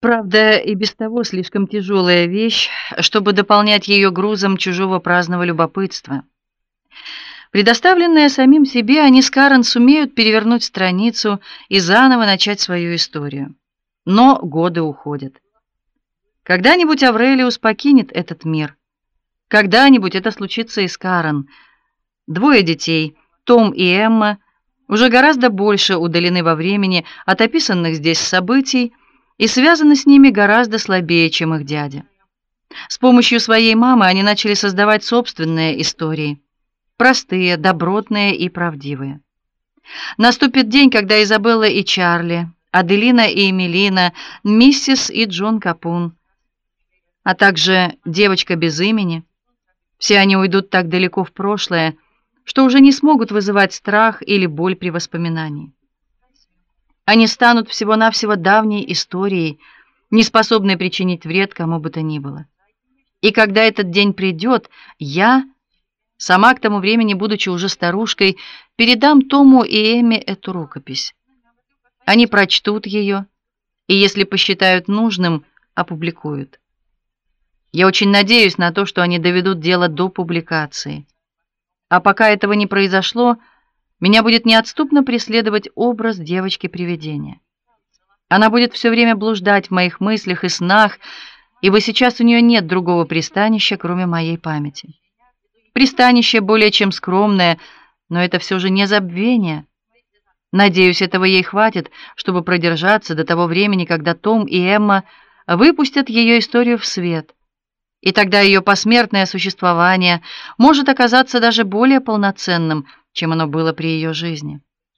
Правда, и без того слишком тяжелая вещь, чтобы дополнять ее грузом чужого праздного любопытства. Предоставленные самим себе, они с Карен сумеют перевернуть страницу и заново начать свою историю. Но годы уходят. Когда-нибудь Аврелиус покинет этот мир. Когда-нибудь это случится и с Карен. Двое детей, Том и Эмма, уже гораздо больше удалены во времени от описанных здесь событий и связаны с ними гораздо слабее, чем их дядя. С помощью своей мамы они начали создавать собственные истории, простые, добротные и правдивые. Наступит день, когда Изабелла и Чарли, Аделина и Эмилина, миссис и Джон Капун, а также девочка без имени, все они уйдут так далеко в прошлое, что уже не смогут вызывать страх или боль при воспоминании. Они станут всего-навсего давней историей, не способной причинить вред кому бы то ни было. И когда этот день придет, я, сама к тому времени, будучи уже старушкой, передам Тому и Эмме эту рукопись. Они прочтут ее, и, если посчитают нужным, опубликуют. Я очень надеюсь на то, что они доведут дело до публикации. А пока этого не произошло, меня будет неотступно преследовать образ девочки-привидения. Она будет все время блуждать в моих мыслях и снах, ибо сейчас у нее нет другого пристанища, кроме моей памяти. Пристанище более чем скромное, но это все же не забвение. Надеюсь, этого ей хватит, чтобы продержаться до того времени, когда Том и Эмма выпустят ее историю в свет. И тогда ее посмертное существование может оказаться даже более полноценным, чем оно было при ее жизни.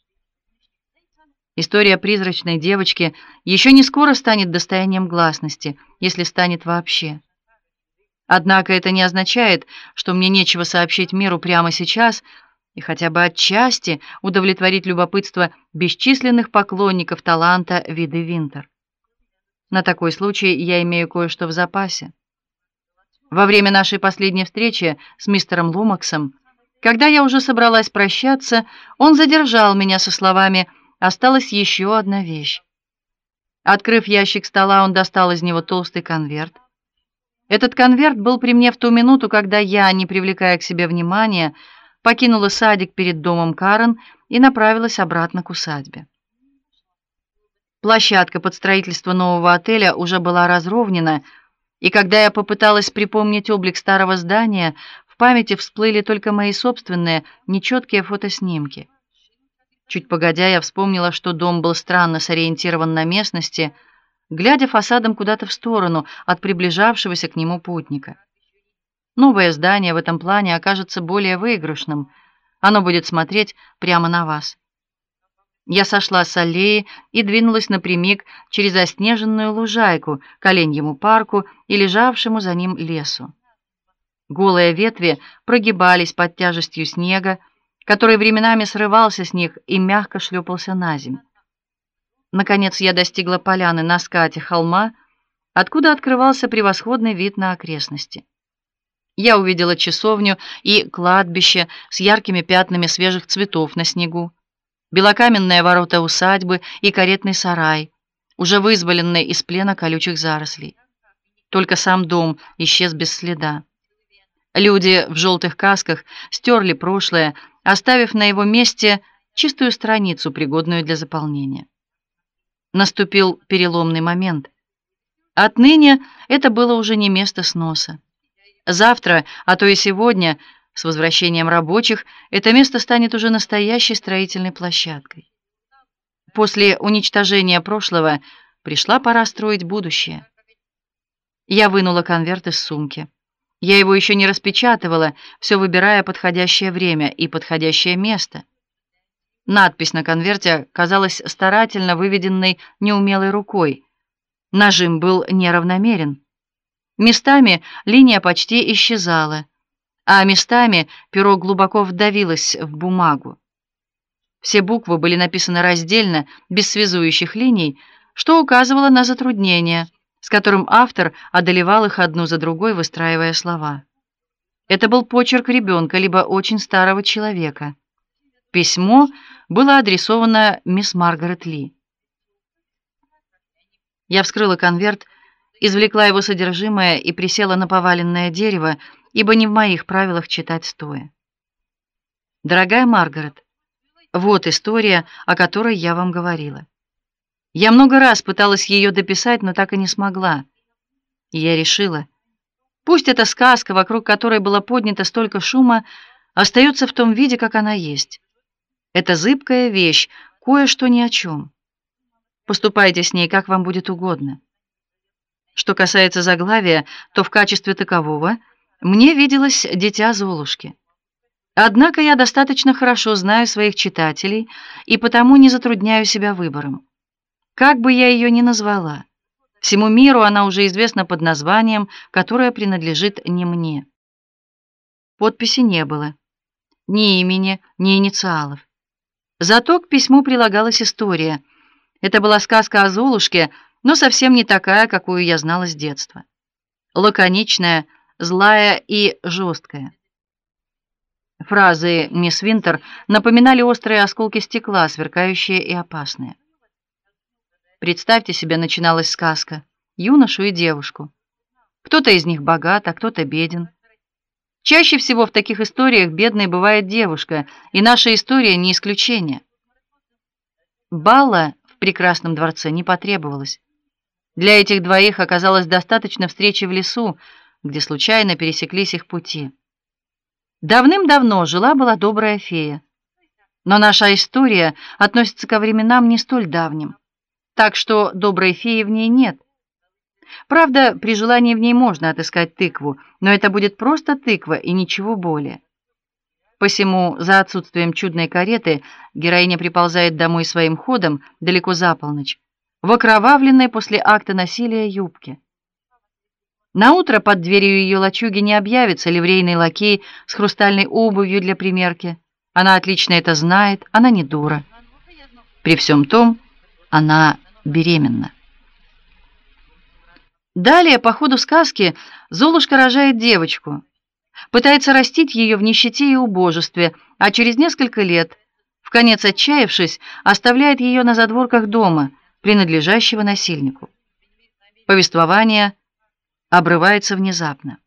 История призрачной девочки еще не скоро станет достоянием гласности, если станет вообще. Однако это не означает, что мне нечего сообщить миру прямо сейчас и хотя бы отчасти удовлетворить любопытство бесчисленных поклонников таланта Виды Винтер. На такой случай я имею кое-что в запасе. Во время нашей последней встречи с мистером Лумаксом, когда я уже собралась прощаться, он задержал меня со словами: «Осталась еще одна вещь». Открыв ящик стола, он достал из него толстый конверт. Этот конверт был при мне в ту минуту, когда я, не привлекая к себе внимания, покинула садик перед домом Карен и направилась обратно к усадьбе. Площадка под строительство нового отеля уже была разровнена, и когда я попыталась припомнить облик старого здания, в памяти всплыли только мои собственные нечеткие фотоснимки. Чуть погодя, я вспомнила, что дом был странно сориентирован на местности, глядя фасадом куда-то в сторону от приближавшегося к нему путника. Новое здание в этом плане окажется более выигрышным. Оно будет смотреть прямо на вас. Я сошла с аллеи и двинулась напрямик через заснеженную лужайку к Оленьему парку и лежавшему за ним лесу. Голые ветви прогибались под тяжестью снега, который временами срывался с них и мягко шлепался на землю. Наконец я достигла поляны на скате холма, откуда открывался превосходный вид на окрестности. Я увидела часовню и кладбище с яркими пятнами свежих цветов на снегу, белокаменные ворота усадьбы и каретный сарай, уже вызволенный из плена колючих зарослей. Только сам дом исчез без следа. Люди в желтых касках стерли прошлое, оставив на его месте чистую страницу, пригодную для заполнения. Наступил переломный момент. Отныне это было уже не место сноса. Завтра, а то и сегодня, с возвращением рабочих, это место станет уже настоящей строительной площадкой. После уничтожения прошлого пришла пора строить будущее. Я вынула конверт из сумки. Я его еще не распечатывала, все выбирая подходящее время и подходящее место. Надпись на конверте казалась старательно выведенной неумелой рукой. Нажим был неравномерен. Местами линия почти исчезала, а местами перо глубоко вдавилось в бумагу. Все буквы были написаны раздельно, без связующих линий, что указывало на затруднение, с которым автор одолевал их одну за другой, выстраивая слова. Это был почерк ребенка, либо очень старого человека. Письмо было адресовано мисс Маргарет Ли. Я вскрыла конверт, извлекла его содержимое и присела на поваленное дерево, ибо не в моих правилах читать стоя. Дорогая Маргарет, вот история, о которой я вам говорила. Я много раз пыталась ее дописать, но так и не смогла. И я решила, пусть эта сказка, вокруг которой было поднято столько шума, остается в том виде, как она есть. Это зыбкая вещь, кое-что ни о чем. Поступайте с ней, как вам будет угодно. Что касается заглавия, то в качестве такового мне виделось «Дитя Золушки». Однако я достаточно хорошо знаю своих читателей и потому не затрудняю себя выбором. Как бы я ее ни назвала, всему миру она уже известна под названием, которое принадлежит не мне. Подписи не было, ни имени, ни инициалов. Зато к письму прилагалась история. Это была сказка о Золушке, но совсем не такая, какую я знала с детства. Лаконичная, злая и жесткая. Фразы мисс Винтер напоминали острые осколки стекла, сверкающие и опасные. Представьте себе, начиналась сказка, юношу и девушку. Кто-то из них богат, а кто-то беден. Чаще всего в таких историях бедной бывает девушка, и наша история не исключение. Балла в прекрасном дворце не потребовалось. Для этих двоих оказалось достаточно встречи в лесу, где случайно пересеклись их пути. Давным-давно жила-была добрая фея. Но наша история относится ко временам не столь давним, так что доброй феи в ней нет. Правда, при желании в ней можно отыскать тыкву, но это будет просто тыква и ничего более. Посему, за отсутствием чудной кареты, героиня приползает домой своим ходом далеко за полночь, в окровавленной после акта насилия юбке. Наутро под дверью ее лачуги не объявится ливрейный лакей с хрустальной обувью для примерки. Она отлично это знает, она не дура. При всем том, она беременна. Далее, по ходу сказки, Золушка рожает девочку, пытается растить ее в нищете и убожестве, а через несколько лет, вконец отчаявшись, оставляет ее на задворках дома, принадлежащего насильнику. Повествование обрывается внезапно.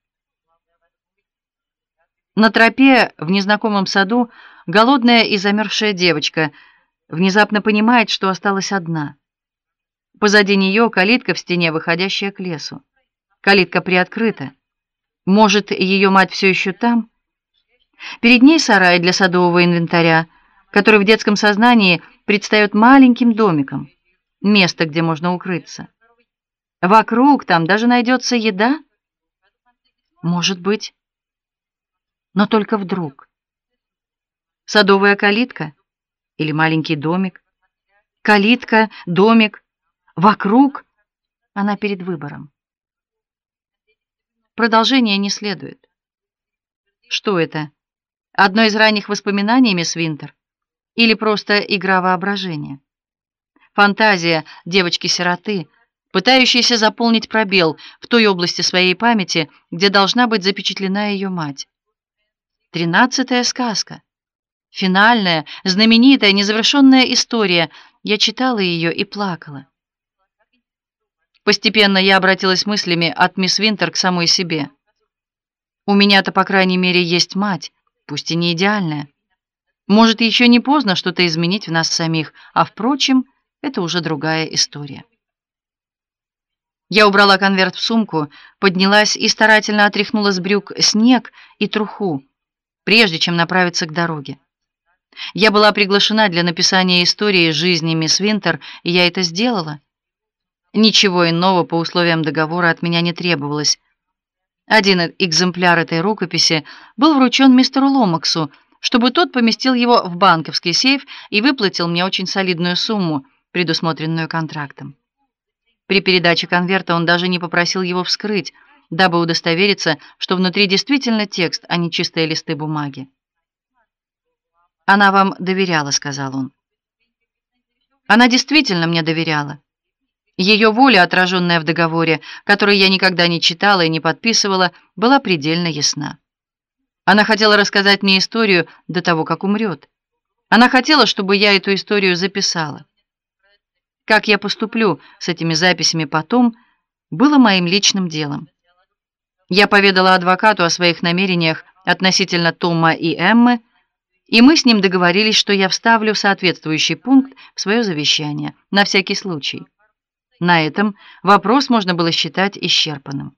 На тропе в незнакомом саду голодная и замерзшая девочка внезапно понимает, что осталась одна. Позади нее калитка в стене, выходящая к лесу. Калитка приоткрыта. Может, ее мать все еще там? Перед ней сарай для садового инвентаря, который в детском сознании предстает маленьким домиком, место, где можно укрыться. Вокруг там даже найдется еда? Может быть. Но только вдруг. Садовая калитка или маленький домик? Калитка, домик, вокруг. Она перед выбором. Продолжения не следует. Что это? Одно из ранних воспоминаний мисс Винтер? Или просто игра воображения? Фантазия девочки-сироты, пытающейся заполнить пробел в той области своей памяти, где должна быть запечатлена ее мать. 13-я сказка. Финальная, знаменитая, незавершенная история. Я читала ее и плакала. Постепенно я обратилась мыслями от мисс Винтер к самой себе. У меня-то, по крайней мере, есть мать, пусть и не идеальная. Может, еще не поздно что-то изменить в нас самих, а, впрочем, это уже другая история. Я убрала конверт в сумку, поднялась и старательно отряхнула с брюк снег и труху, прежде чем направиться к дороге. Я была приглашена для написания истории жизни мисс Винтер, и я это сделала. Ничего иного по условиям договора от меня не требовалось. Один экземпляр этой рукописи был вручен мистеру Ломаксу, чтобы тот поместил его в банковский сейф и выплатил мне очень солидную сумму, предусмотренную контрактом. При передаче конверта он даже не попросил его вскрыть, дабы удостовериться, что внутри действительно текст, а не чистые листы бумаги. «Она вам доверяла», — сказал он. «Она действительно мне доверяла. Ее воля, отраженная в договоре, который я никогда не читала и не подписывала, была предельно ясна. Она хотела рассказать мне историю до того, как умрет. Она хотела, чтобы я эту историю записала. Как я поступлю с этими записями потом, было моим личным делом. Я поведала адвокату о своих намерениях относительно Тома и Эммы, и мы с ним договорились, что я вставлю соответствующий пункт в свое завещание, на всякий случай. На этом вопрос можно было считать исчерпанным.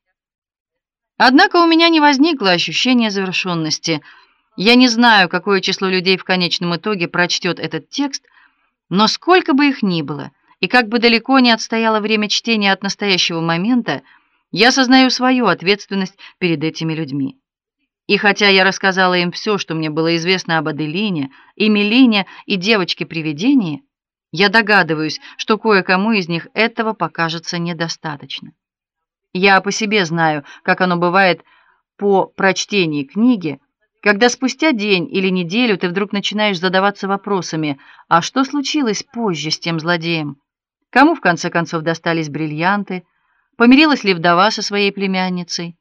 Однако у меня не возникло ощущения завершенности. Я не знаю, какое число людей в конечном итоге прочтет этот текст, но сколько бы их ни было, и как бы далеко ни отстояло время чтения от настоящего момента, я сознаю свою ответственность перед этими людьми. И хотя я рассказала им все, что мне было известно об Аделине, Эмилине и девочке-привидении, я догадываюсь, что кое-кому из них этого покажется недостаточно. Я по себе знаю, как оно бывает по прочтении книги, когда спустя день или неделю ты вдруг начинаешь задаваться вопросами: а что случилось позже с тем злодеем? Кому в конце концов достались бриллианты? Помирилась ли вдова со своей племянницей?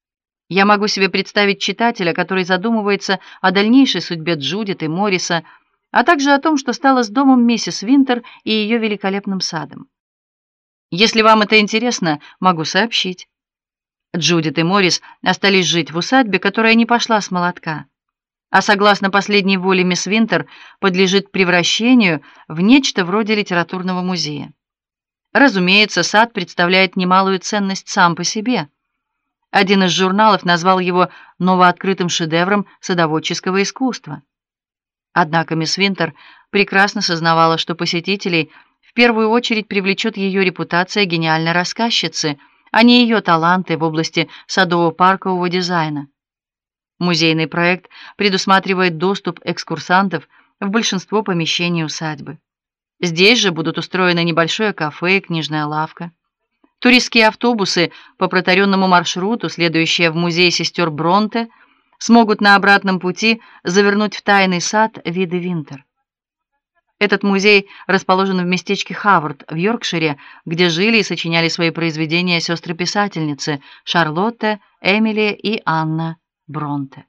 Я могу себе представить читателя, который задумывается о дальнейшей судьбе Джудит и Морриса, а также о том, что стало с домом миссис Винтер и ее великолепным садом. Если вам это интересно, могу сообщить. Джудит и Моррис остались жить в усадьбе, которая не пошла с молотка, а согласно последней воле мисс Винтер, подлежит превращению в нечто вроде литературного музея. Разумеется, сад представляет немалую ценность сам по себе. Один из журналов назвал его новооткрытым шедевром садоводческого искусства. Однако мисс Винтер прекрасно сознавала, что посетителей в первую очередь привлечет ее репутация гениальной рассказчицы, а не ее таланты в области садово-паркового дизайна. Музейный проект предусматривает доступ экскурсантов в большинство помещений усадьбы. Здесь же будут устроены небольшое кафе и книжная лавка. Туристские автобусы по протаренному маршруту, следующие в музей сестер Бронте, смогут на обратном пути завернуть в тайный сад Виды Винтер. Этот музей расположен в местечке Хавард в Йоркшире, где жили и сочиняли свои произведения сестры-писательницы Шарлотта, Эмили и Анна Бронте.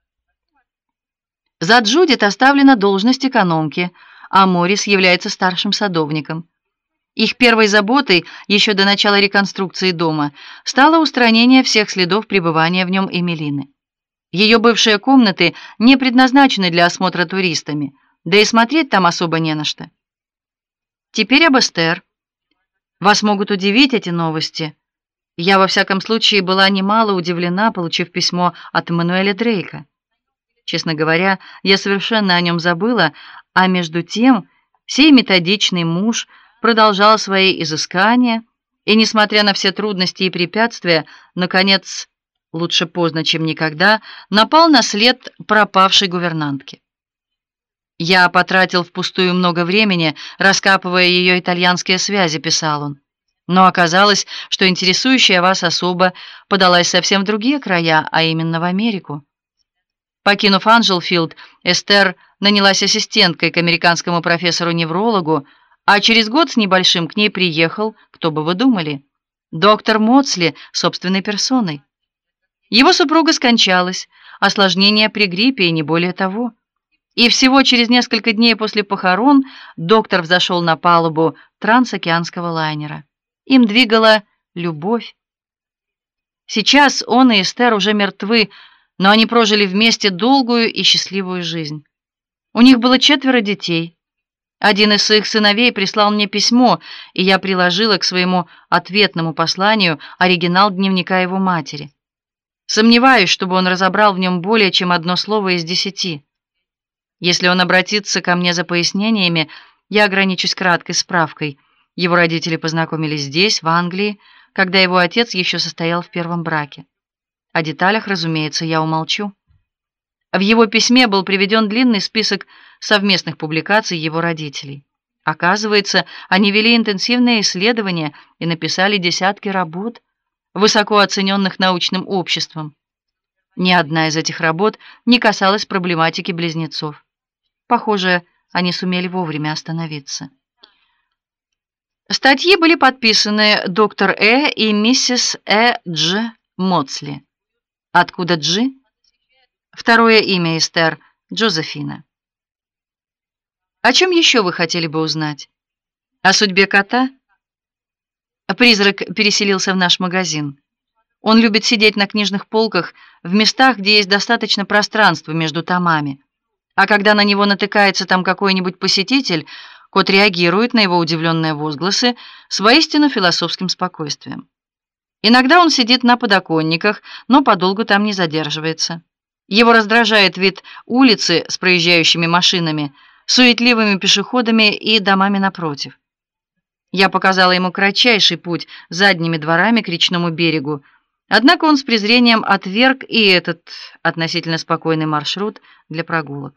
За Джудит оставлена должность экономки, а Моррис является старшим садовником. Их первой заботой еще до начала реконструкции дома стало устранение всех следов пребывания в нем Эмилины. Ее бывшие комнаты не предназначены для осмотра туристами, да и смотреть там особо не на что. Теперь об Эстер. Вас могут удивить эти новости. Я во всяком случае была немало удивлена, получив письмо от Эммануэля Дрейка. Честно говоря, я совершенно о нем забыла, а между тем сей методичный муж продолжал свои изыскания и, несмотря на все трудности и препятствия, наконец, лучше поздно, чем никогда, напал на след пропавшей гувернантки. «Я потратил впустую много времени, раскапывая ее итальянские связи», — писал он. «Но оказалось, что интересующая вас особа подалась совсем в другие края, а именно в Америку». Покинув Анджелфилд, Эстер нанялась ассистенткой к американскому профессору-неврологу, а через год с небольшим к ней приехал, кто бы вы думали, доктор Моцли собственной персоной. Его супруга скончалась, осложнение при гриппе и не более того. И всего через несколько дней после похорон доктор взошел на палубу трансокеанского лайнера. Им двигала любовь. Сейчас он и Эстер уже мертвы, но они прожили вместе долгую и счастливую жизнь. У них было 4 детей. Один из их сыновей прислал мне письмо, и я приложила к своему ответному посланию оригинал дневника его матери. Сомневаюсь, чтобы он разобрал в нем более чем одно слово из 10. Если он обратится ко мне за пояснениями, я ограничусь краткой справкой. Его родители познакомились здесь, в Англии, когда его отец еще состоял в первом браке. О деталях, разумеется, я умолчу. В его письме был приведен длинный список совместных публикаций его родителей. Оказывается, они вели интенсивные исследования и написали десятки работ, высоко оцененных научным обществом. Ни одна из этих работ не касалась проблематики близнецов. Похоже, они сумели вовремя остановиться. Статьи были подписаны доктор и миссис Дж. Моцли. Откуда Джи? Второе имя Эстер — Джозефина. О чем еще вы хотели бы узнать? О судьбе кота? Призрак переселился в наш магазин. Он любит сидеть на книжных полках в местах, где есть достаточно пространства между томами. А когда на него натыкается там какой-нибудь посетитель, кот реагирует на его удивленные возгласы с воистину философским спокойствием. Иногда он сидит на подоконниках, но подолгу там не задерживается. Его раздражает вид улицы с проезжающими машинами, суетливыми пешеходами и домами напротив. Я показала ему кратчайший путь задними дворами к речному берегу, однако он с презрением отверг и этот относительно спокойный маршрут для прогулок.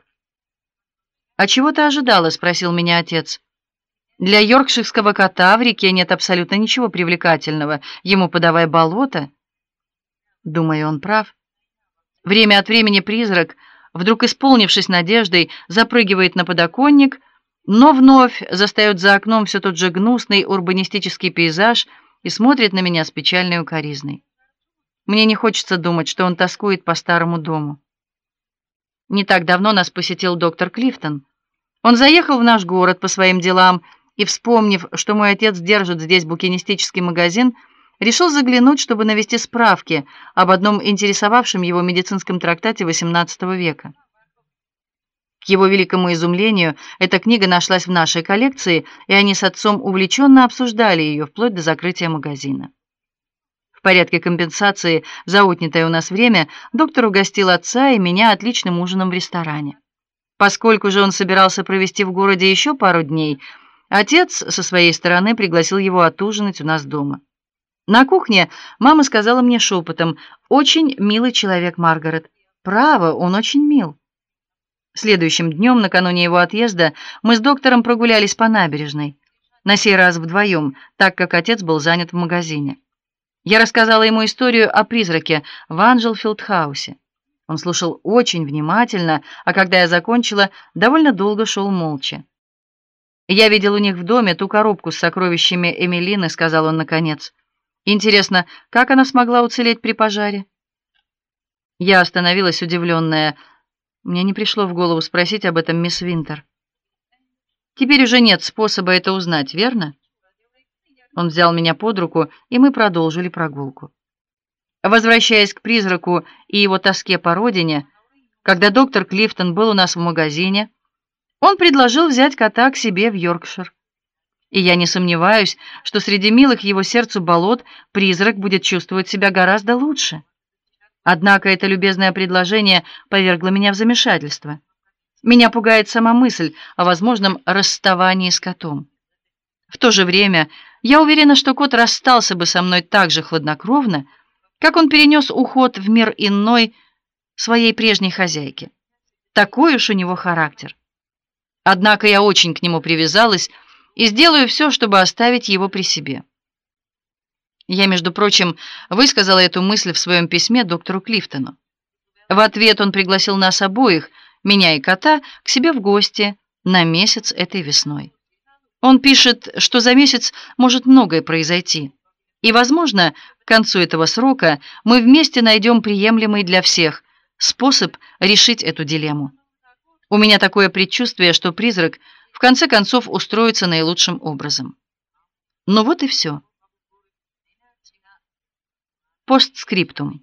«А чего ты ожидала?» — спросил меня отец. «Для йоркширского кота в реке нет абсолютно ничего привлекательного, ему подавай болото». Думаю, он прав. Время от времени призрак, вдруг исполнившись надеждой, запрыгивает на подоконник, но вновь застаёт за окном все тот же гнусный урбанистический пейзаж и смотрит на меня с печальной укоризной. Мне не хочется думать, что он тоскует по старому дому. Не так давно нас посетил доктор Клифтон. Он заехал в наш город по своим делам и, вспомнив, что мой отец держит здесь букинистический магазин, решил заглянуть, чтобы навести справки об одном интересовавшем его медицинском трактате XVIII века. К его великому изумлению, эта книга нашлась в нашей коллекции, и они с отцом увлеченно обсуждали ее вплоть до закрытия магазина. В порядке компенсации за отнятое у нас время доктор угостил отца и меня отличным ужином в ресторане. Поскольку же он собирался провести в городе еще пару дней, отец со своей стороны пригласил его отужинать у нас дома. На кухне мама сказала мне шепотом: «Очень милый человек, Маргарет. Право, он очень мил». Следующим днем, накануне его отъезда, мы с доктором прогулялись по набережной, на сей раз вдвоем, так как отец был занят в магазине. Я рассказала ему историю о призраке в Анджелфилд-хаусе. Он слушал очень внимательно, а когда я закончила, довольно долго шел молча. «Я видел у них в доме ту коробку с сокровищами Эмилины», — сказал он наконец. «Интересно, как она смогла уцелеть при пожаре?» Я остановилась удивленная. Мне не пришло в голову спросить об этом мисс Винтер. «Теперь уже нет способа это узнать, верно?» Он взял меня под руку, и мы продолжили прогулку. Возвращаясь к призраку и его тоске по родине, когда доктор Клифтон был у нас в магазине, он предложил взять кота к себе в Йоркшир. И я не сомневаюсь, что среди милых его сердцу болот призрак будет чувствовать себя гораздо лучше. Однако это любезное предложение повергло меня в замешательство. Меня пугает сама мысль о возможном расставании с котом. В то же время я уверена, что кот расстался бы со мной так же хладнокровно, как он перенес уход в мир иной своей прежней хозяйки. Такой уж у него характер. Однако я очень к нему привязалась и сделаю все, чтобы оставить его при себе. Я, между прочим, высказала эту мысль в своем письме доктору Клифтону. В ответ он пригласил нас обоих, меня и кота, к себе в гости на месяц этой весной. Он пишет, что за месяц может многое произойти, и, возможно, к концу этого срока мы вместе найдем приемлемый для всех способ решить эту дилемму. У меня такое предчувствие, что призрак в конце концов устроится наилучшим образом. Ну вот и все. Постскриптум.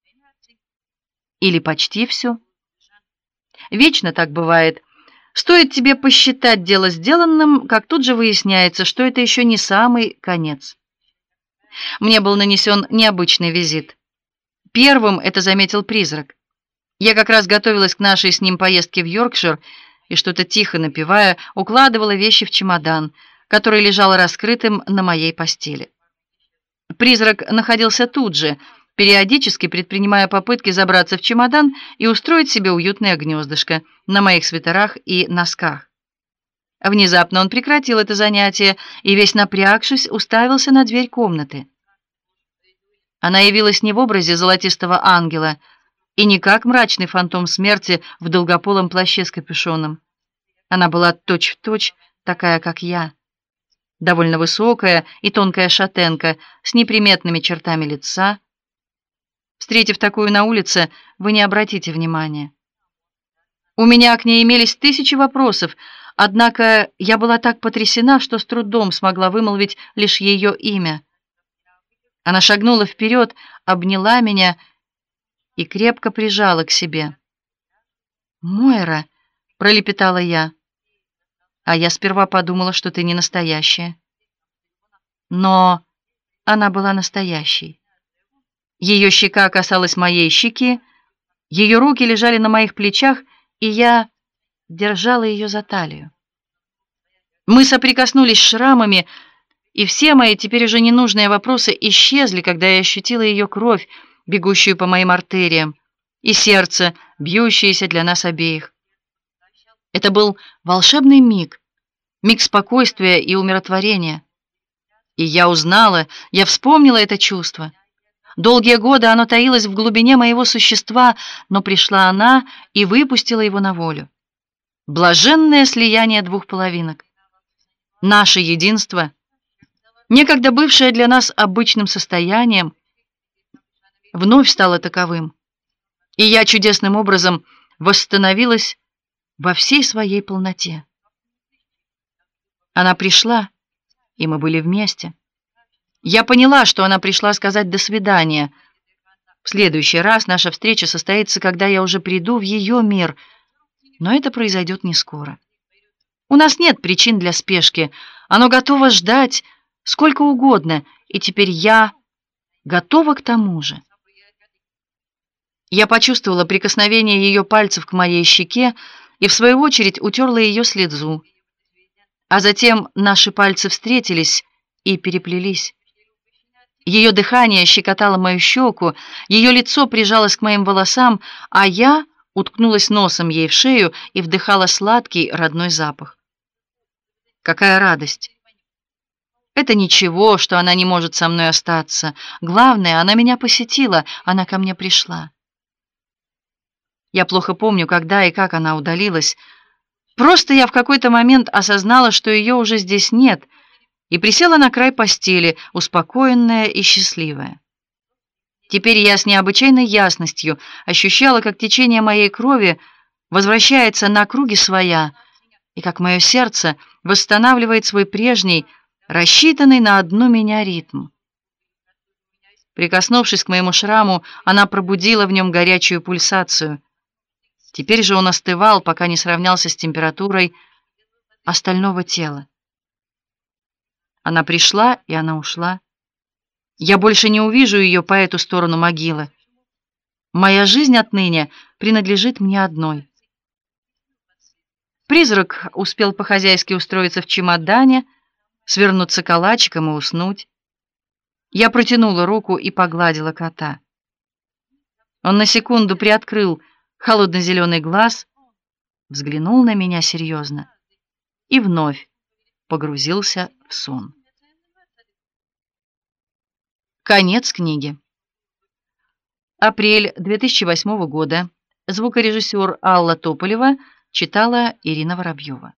Или почти все. Вечно так бывает. Стоит тебе посчитать дело сделанным, как тут же выясняется, что это еще не самый конец. Мне был нанесен необычный визит. Первым это заметил призрак. Я как раз готовилась к нашей с ним поездке в Йоркшир и, что-то тихо напевая, укладывала вещи в чемодан, который лежал раскрытым на моей постели. Призрак находился тут же, периодически предпринимая попытки забраться в чемодан и устроить себе уютное гнездышко на моих свитерах и носках. Внезапно он прекратил это занятие и, весь напрягшись, уставился на дверь комнаты. Она явилась не в образе золотистого ангела и не как мрачный фантом смерти в долгополом плаще с капюшоном. Она была точь-в-точь такая, как я. Довольно высокая и тонкая шатенка с неприметными чертами лица. Встретив такую на улице, вы не обратите внимания. У меня к ней имелись тысячи вопросов, Однако я была так потрясена, что с трудом смогла вымолвить лишь ее имя. Она шагнула вперед, обняла меня и крепко прижала к себе. «Мойра», — пролепетала я, — «а я сперва подумала, что ты не настоящая». Но она была настоящей. Ее щека касалась моей щеки, ее руки лежали на моих плечах, и я держала ее за талию. Мы соприкоснулись шрамами, и все мои теперь уже ненужные вопросы исчезли, когда я ощутила ее кровь, бегущую по моим артериям, и сердце, бьющееся для нас обеих. Это был волшебный миг, миг спокойствия и умиротворения. И я узнала, я вспомнила это чувство. Долгие годы оно таилось в глубине моего существа, но пришла она и выпустила его на волю. Блаженное слияние двух половинок. Наше единство, некогда бывшее для нас обычным состоянием, вновь стало таковым. И я чудесным образом восстановилась во всей своей полноте. Она пришла, и мы были вместе. Я поняла, что она пришла сказать «до свидания». В следующий раз наша встреча состоится, когда я уже приду в ее мир, но это произойдет не скоро. У нас нет причин для спешки, оно готово ждать сколько угодно, и теперь я готова к тому же. Я почувствовала прикосновение ее пальцев к моей щеке и, в свою очередь, утерла ее слезу. А затем наши пальцы встретились и переплелись. Ее дыхание щекотало мою щеку, ее лицо прижалось к моим волосам, а я уткнулась носом ей в шею и вдыхала сладкий родной запах. Какая радость! Это ничего, что она не может со мной остаться. Главное, она меня посетила, она ко мне пришла. Я плохо помню, когда и как она удалилась. Просто я в какой-то момент осознала, что ее уже здесь нет, и присела на край постели, успокоенная и счастливая. Теперь я с необычайной ясностью ощущала, как течение моей крови возвращается на круги своя, и как мое сердце восстанавливает свой прежний, рассчитанный на одну меня ритм. Прикоснувшись к моему шраму, она пробудила в нем горячую пульсацию. Теперь же он остывал, пока не сравнялся с температурой остального тела. Она пришла, и она ушла. Я больше не увижу ее по эту сторону могилы. Моя жизнь отныне принадлежит мне одной. Призрак успел по-хозяйски устроиться в чемодане, свернуться калачиком и уснуть. Я протянула руку и погладила кота. Он на секунду приоткрыл холодно-зеленый глаз, взглянул на меня серьезно и вновь погрузился в сон. Конец книги. Апрель 2008 года. Звукорежиссер Алла Тополева читала Ирина Воробьева.